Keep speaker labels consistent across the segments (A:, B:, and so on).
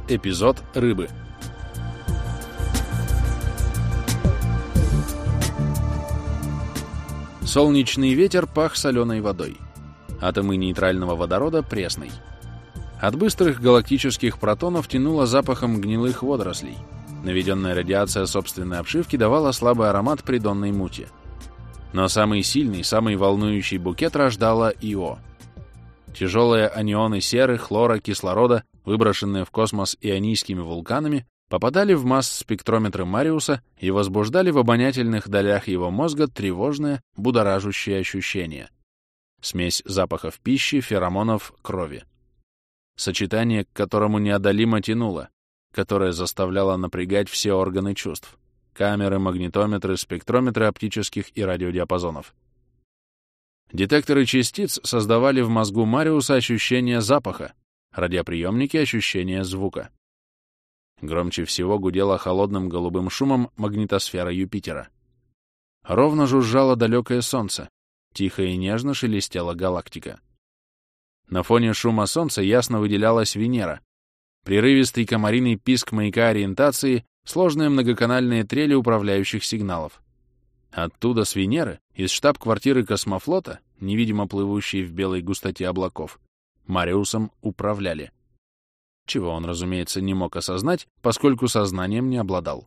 A: Эпизод «Рыбы». Солнечный ветер пах соленой водой. Атомы нейтрального водорода — пресной. От быстрых галактических протонов тянуло запахом гнилых водорослей. Наведенная радиация собственной обшивки давала слабый аромат придонной мути. Но самый сильный, самый волнующий букет рождала Ио. Тяжелые анионы серы, хлора, кислорода, выброшенные в космос ионийскими вулканами, попадали в масс-спектрометры Мариуса и возбуждали в обонятельных долях его мозга тревожное, будоражащее ощущение. Смесь запахов пищи, феромонов, крови. Сочетание, к которому неодолимо тянуло, которое заставляло напрягать все органы чувств. Камеры, магнитометры, спектрометры оптических и радиодиапазонов. Детекторы частиц создавали в мозгу Мариуса ощущение запаха, радиоприемники — ощущение звука. Громче всего гудела холодным голубым шумом магнитосфера Юпитера. Ровно жужжало далекое солнце, тихо и нежно шелестела галактика. На фоне шума солнца ясно выделялась Венера. Прерывистый комариный писк маяка ориентации, сложные многоканальные трели управляющих сигналов. Оттуда, с Венеры, из штаб-квартиры космофлота, невидимо плывущей в белой густоте облаков, Мариусом управляли. Чего он, разумеется, не мог осознать, поскольку сознанием не обладал.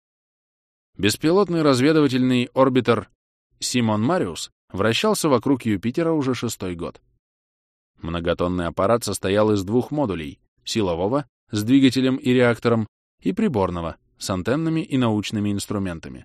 A: Беспилотный разведывательный орбитер Симон Мариус вращался вокруг Юпитера уже 6-й год. Многотонный аппарат состоял из двух модулей — силового, с двигателем и реактором, и приборного, с антеннами и научными инструментами.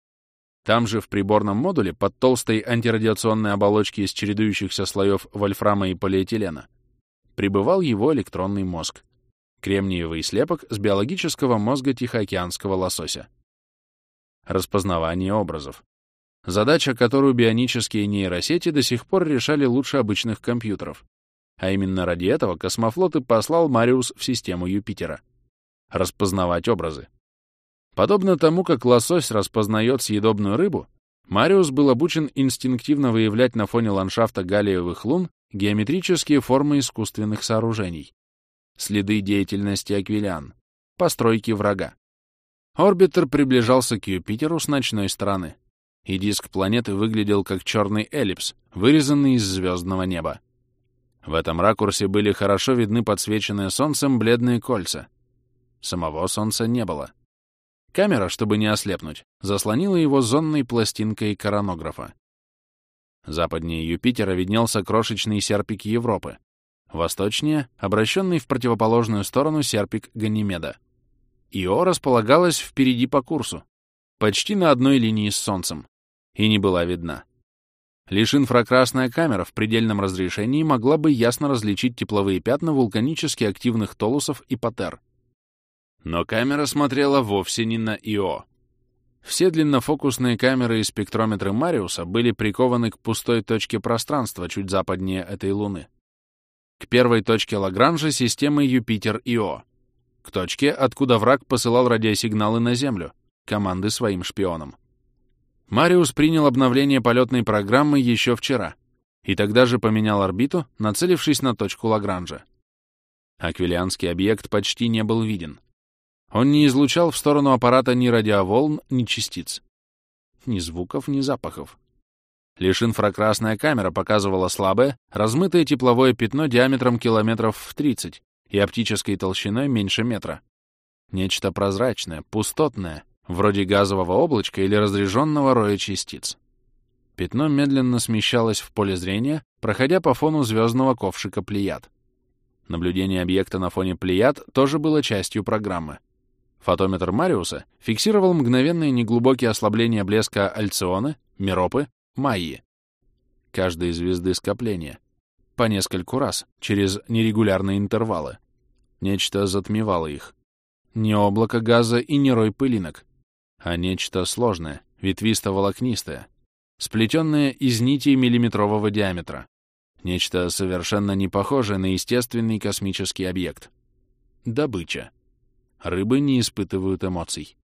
A: Там же в приборном модуле, под толстой антирадиационной оболочки из чередующихся слоев вольфрама и полиэтилена, пребывал его электронный мозг — кремниевый слепок с биологического мозга тихоокеанского лосося. Распознавание образов. Задача, которую бионические нейросети до сих пор решали лучше обычных компьютеров. А именно ради этого космофлот и послал Мариус в систему Юпитера. Распознавать образы. Подобно тому, как лосось распознает съедобную рыбу, Мариус был обучен инстинктивно выявлять на фоне ландшафта галлиевых лун геометрические формы искусственных сооружений, следы деятельности аквилиан, постройки врага. Орбитер приближался к Юпитеру с ночной стороны, и диск планеты выглядел как черный эллипс, вырезанный из звездного неба. В этом ракурсе были хорошо видны подсвеченные солнцем бледные кольца. Самого солнца не было. Камера, чтобы не ослепнуть, заслонила его зонной пластинкой коронографа. Западнее Юпитера виднелся крошечный серпик Европы. Восточнее — обращенный в противоположную сторону серпик Ганимеда. Ио располагалась впереди по курсу, почти на одной линии с Солнцем, и не была видна. Лишь инфракрасная камера в предельном разрешении могла бы ясно различить тепловые пятна вулканически активных толусов и патер. Но камера смотрела вовсе не на Ио. Все длиннофокусные камеры и спектрометры Мариуса были прикованы к пустой точке пространства чуть западнее этой Луны. К первой точке Лагранжа системы Юпитер-Ио. К точке, откуда враг посылал радиосигналы на Землю, команды своим шпионам. Мариус принял обновление полетной программы еще вчера, и тогда же поменял орбиту, нацелившись на точку Лагранжа. Аквилианский объект почти не был виден. Он не излучал в сторону аппарата ни радиоволн, ни частиц. Ни звуков, ни запахов. Лишь инфракрасная камера показывала слабое, размытое тепловое пятно диаметром километров в 30 и оптической толщиной меньше метра. Нечто прозрачное, пустотное, вроде газового облачка или разряженного роя частиц. Пятно медленно смещалось в поле зрения, проходя по фону звездного ковшика Плеяд. Наблюдение объекта на фоне Плеяд тоже было частью программы. Фотометр Мариуса фиксировал мгновенные неглубокие ослабления блеска Альционы, Меропы, Майи. Каждой звезды скопления. По нескольку раз, через нерегулярные интервалы. Нечто затмевало их. Не облако газа и не рой пылинок, а нечто сложное, ветвисто-волокнистое, сплетенное из нитей миллиметрового диаметра. Нечто совершенно не похожее на естественный космический объект. Добыча. Рыбы не испытывают эмоций.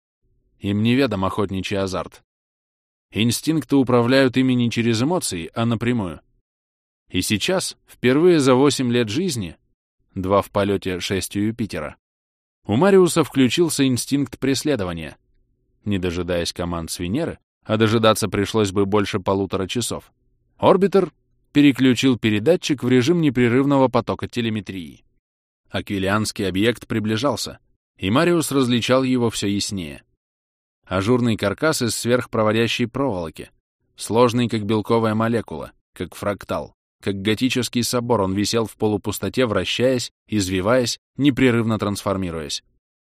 A: Им неведом охотничий азарт. Инстинкты управляют ими не через эмоции, а напрямую. И сейчас, впервые за 8 лет жизни, 2 в полете, 6 у Юпитера, у Мариуса включился инстинкт преследования. Не дожидаясь команд с Венеры, а дожидаться пришлось бы больше 1,5 часов, орбитер переключил передатчик в режим непрерывного потока телеметрии. Аквилианский объект приближался, и Мариус различал его все яснее. Ажурный каркас из сверхпроводящей проволоки, сложный, как белковая молекула, как фрактал, как готический собор, он висел в полупустоте, вращаясь, извиваясь, непрерывно трансформируясь.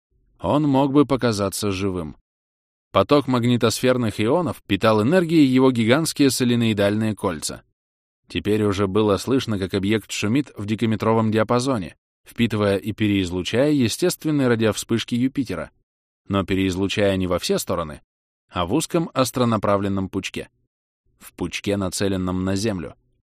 A: Он мог бы показаться живым. Поток магнитосферных ионов питал энергией его гигантские соленоидальные кольца. Теперь уже было слышно, как объект шумит в дикометровом диапазоне, впитывая и переизлучая естественные радиовспышки Юпитера, но переизлучая не во все стороны, а в узком астронаправленном пучке. В пучке, нацеленном на Землю.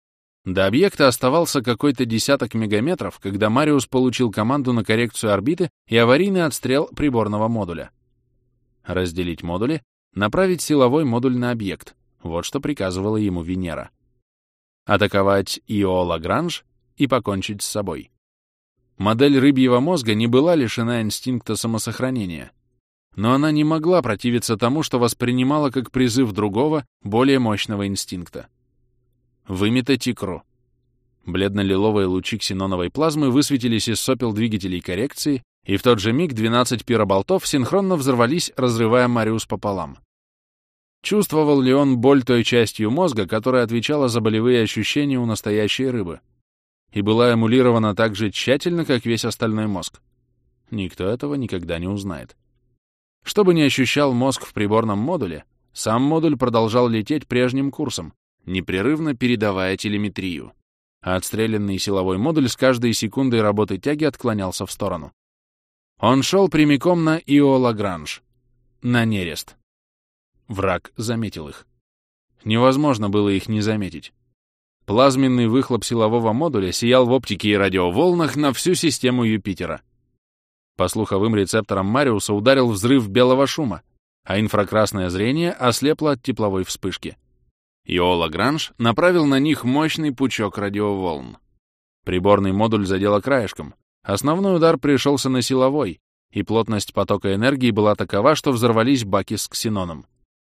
A: До объекта оставался какой-то десяток мегаметров, когда Мариус получил команду на коррекцию орбиты и аварийный отстрел приборного модуля. Разделить модули, направить силовой модуль на объект. Вот что приказывала ему Венера. Атаковать Ио Лагранж и покончить с собой. Модель рыбьего мозга не была лишена инстинкта самосохранения, но она не могла противиться тому, что воспринимала как призыв другого, более мощного инстинкта. Выметать икру. Бледно-лиловые лучи ксеноновой плазмы высветились из сопел двигателей коррекции, и в тот же миг 12 пироболтов синхронно взорвались, разрывая Мариус пополам. Чувствовал ли он боль той частью мозга, которая отвечала за болевые ощущения у настоящей рыбы, и была эмулирована так же тщательно, как весь остальной мозг? Никто этого никогда не узнает. Что бы ни ощущал мозг в приборном модуле, сам модуль продолжал лететь прежним курсом, непрерывно передавая телеметрию, а отстрелянный силовой модуль с каждой секундой работы тяги отклонялся в сторону. Он шел прямиком на Ио Лагранж, на нерест. Враг заметил их. Невозможно было их не заметить. Плазменный выхлоп силового модуля сиял в оптике и радиоволнах на всю систему Юпитера. По слуховым рецепторам Мариуса ударил взрыв белого шума, а инфракрасное зрение ослепло от тепловой вспышки. Ио Лагранж направил на них мощный пучок радиоволн. Приборный модуль задело краешком. Основной удар пришелся на силовой, и плотность потока энергии была такова, что взорвались баки с ксеноном.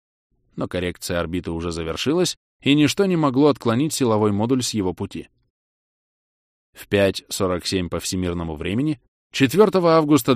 A: Но коррекция орбиты уже завершилась, и ничто не могло отклонить силовой модуль с его пути. В 5:47 по всемирному времени, 4 августа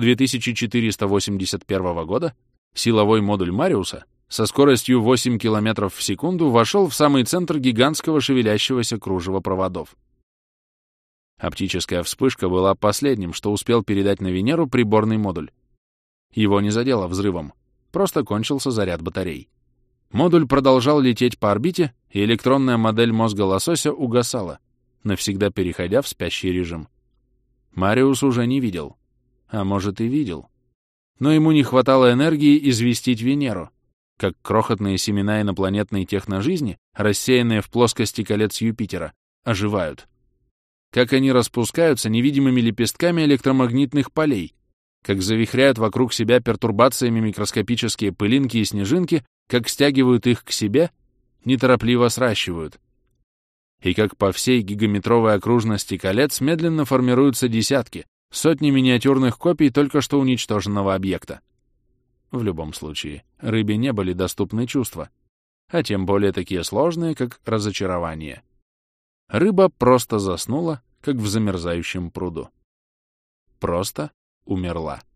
A: 2481 года, силовой модуль Мариуса со скоростью 8 км в секунду вошел в самый центр гигантского шевелящегося кружева проводов. Оптическая вспышка была последним, что успел передать на Венеру приборный модуль. Его не задело взрывом, просто кончился заряд батарей. Модуль продолжал лететь по орбите, и электронная модель мозга лосося угасала, навсегда переходя в спящий режим. Мариус уже не видел. А может, и видел. Но ему не хватало энергии известить Венеру, как крохотные семена инопланетной техножизни, рассеянные в плоскости колец Юпитера, оживают. Как они распускаются невидимыми лепестками электромагнитных полей, как завихряют вокруг себя пертурбациями микроскопические пылинки и снежинки, как стягивают их к себе, неторопливо сращивают. И как по всей гигаметровой окружности колец медленно формируются десятки, сотни миниатюрных копий только что уничтоженного объекта. В любом случае, рыбе не были доступны чувства, а тем более такие сложные, как разочарование. Рыба просто заснула, как в замерзающем пруду. Просто умерла.